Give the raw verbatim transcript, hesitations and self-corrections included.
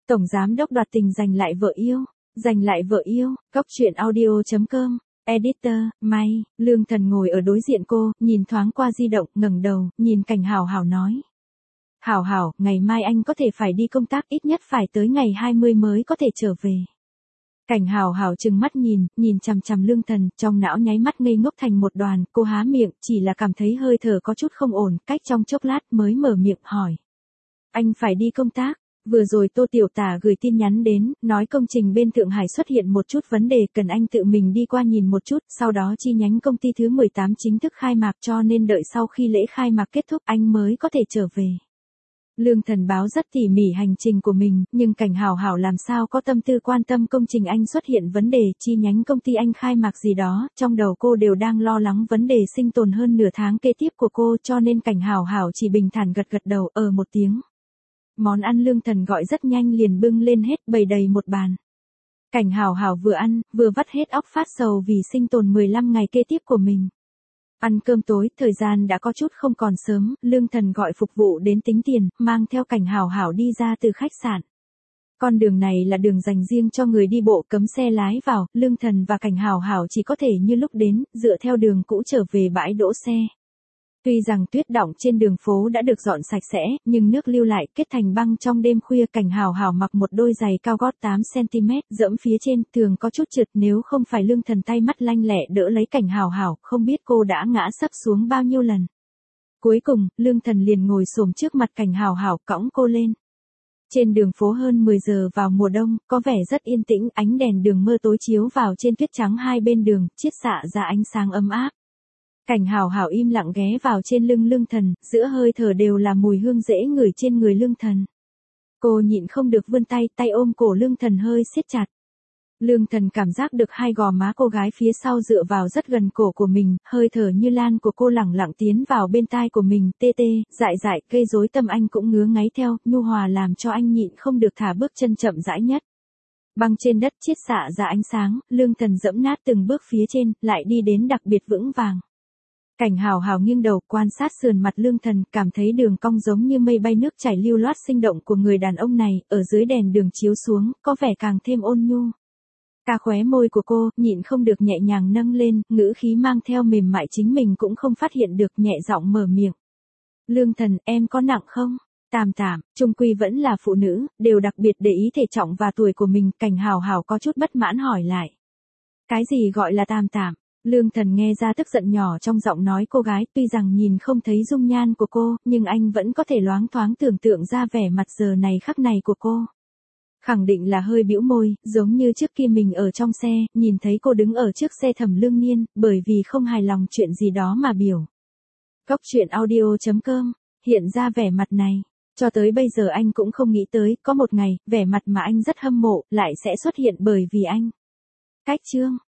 Tổng giám đốc đoạt tình giành lại vợ yêu, giành lại vợ yêu, Cóc truyện audio chấm com, editor, May, Lương Thần ngồi ở đối diện cô, nhìn thoáng qua di động, ngẩng đầu, nhìn Cảnh Hảo Hảo nói. Hảo Hảo, ngày mai anh có thể phải đi công tác, ít nhất phải tới ngày hai mươi mới có thể trở về. Cảnh Hảo Hảo trừng mắt nhìn, nhìn chằm chằm Lương Thần, trong não nháy mắt ngây ngốc thành một đoàn, cô há miệng, chỉ là cảm thấy hơi thở có chút không ổn, cách trong chốc lát mới mở miệng hỏi. Anh phải đi công tác, vừa rồi Tô Tiểu Tả gửi tin nhắn đến, nói công trình bên Thượng Hải xuất hiện một chút vấn đề, cần anh tự mình đi qua nhìn một chút, sau đó chi nhánh công ty thứ mười tám chính thức khai mạc, cho nên đợi sau khi lễ khai mạc kết thúc anh mới có thể trở về. Lương Thần báo rất tỉ mỉ hành trình của mình, nhưng Cảnh Hảo Hảo làm sao có tâm tư quan tâm công trình anh xuất hiện vấn đề, chi nhánh công ty anh khai mạc gì đó, trong đầu cô đều đang lo lắng vấn đề sinh tồn hơn nửa tháng kế tiếp của cô, cho nên Cảnh Hảo Hảo chỉ bình thản gật gật đầu, ờ một tiếng. Món ăn Lương Thần gọi rất nhanh liền bưng lên hết, bày đầy một bàn. Cảnh Hảo Hảo vừa ăn, vừa vắt hết óc phát sầu vì sinh tồn mười lăm ngày kế tiếp của mình. Ăn cơm tối, thời gian đã có chút không còn sớm, Lương Thần gọi phục vụ đến tính tiền, mang theo Cảnh Hảo Hảo đi ra từ khách sạn. Con đường này là đường dành riêng cho người đi bộ, cấm xe lái vào, Lương Thần và Cảnh Hảo Hảo chỉ có thể như lúc đến, dựa theo đường cũ trở về bãi đỗ xe. Tuy rằng tuyết đọng trên đường phố đã được dọn sạch sẽ, nhưng nước lưu lại kết thành băng trong đêm khuya. Cảnh Hảo Hảo mặc một đôi giày cao gót tám xăng ti mét, dẫm phía trên, thường có chút trượt, nếu không phải Lương Thần tay mắt lanh lẹ đỡ lấy Cảnh Hảo Hảo, không biết cô đã ngã sấp xuống bao nhiêu lần. Cuối cùng, Lương Thần liền ngồi xổm trước mặt Cảnh Hảo Hảo cõng cô lên. Trên đường phố hơn mười giờ vào mùa đông, có vẻ rất yên tĩnh, ánh đèn đường mơ tối chiếu vào trên tuyết trắng hai bên đường, chiết xạ ra ánh sáng ấm áp. Cảnh Hảo Hảo im lặng ghé vào trên lưng Lương Thần, giữa hơi thở đều là mùi hương dễ ngửi trên người Lương Thần. Cô nhịn không được vươn tay, tay ôm cổ Lương Thần hơi siết chặt. Lương Thần cảm giác được hai gò má cô gái phía sau dựa vào rất gần cổ của mình, hơi thở như lan của cô lẳng lặng tiến vào bên tai của mình, tê tê, dại dại, gây rối tâm anh cũng ngứa ngáy theo, nhu hòa làm cho anh nhịn không được thả bước chân chậm rãi nhất. Băng trên đất chiết xạ ra ánh sáng, Lương Thần dẫm nát từng bước phía trên, lại đi đến đặc biệt vững vàng. Cảnh Hảo Hảo nghiêng đầu quan sát sườn mặt Lương Thần, cảm thấy đường cong giống như mây bay nước chảy lưu loát sinh động của người đàn ông này, ở dưới đèn đường chiếu xuống, có vẻ càng thêm ôn nhu. Cả khóe môi của cô, nhịn không được nhẹ nhàng nâng lên, ngữ khí mang theo mềm mại chính mình cũng không phát hiện được, nhẹ giọng mở miệng. Lương Thần, em có nặng không? Tạm tạm, chung quy vẫn là phụ nữ, đều đặc biệt để ý thể trọng và tuổi của mình, Cảnh Hảo Hảo có chút bất mãn hỏi lại. Cái gì gọi là tạm tạm? Lương Thần nghe ra tức giận nhỏ trong giọng nói cô gái, tuy rằng nhìn không thấy dung nhan của cô, nhưng anh vẫn có thể loáng thoáng tưởng tượng ra vẻ mặt giờ này khắc này của cô. Khẳng định là hơi bĩu môi, giống như trước kia mình ở trong xe, nhìn thấy cô đứng ở trước xe Thẩm Lương Nhiên, bởi vì không hài lòng chuyện gì đó mà biểu. Cóc truyện audio chấm com, hiện ra vẻ mặt này. Cho tới bây giờ anh cũng không nghĩ tới, có một ngày, vẻ mặt mà anh rất hâm mộ, lại sẽ xuất hiện bởi vì anh. Cách chương.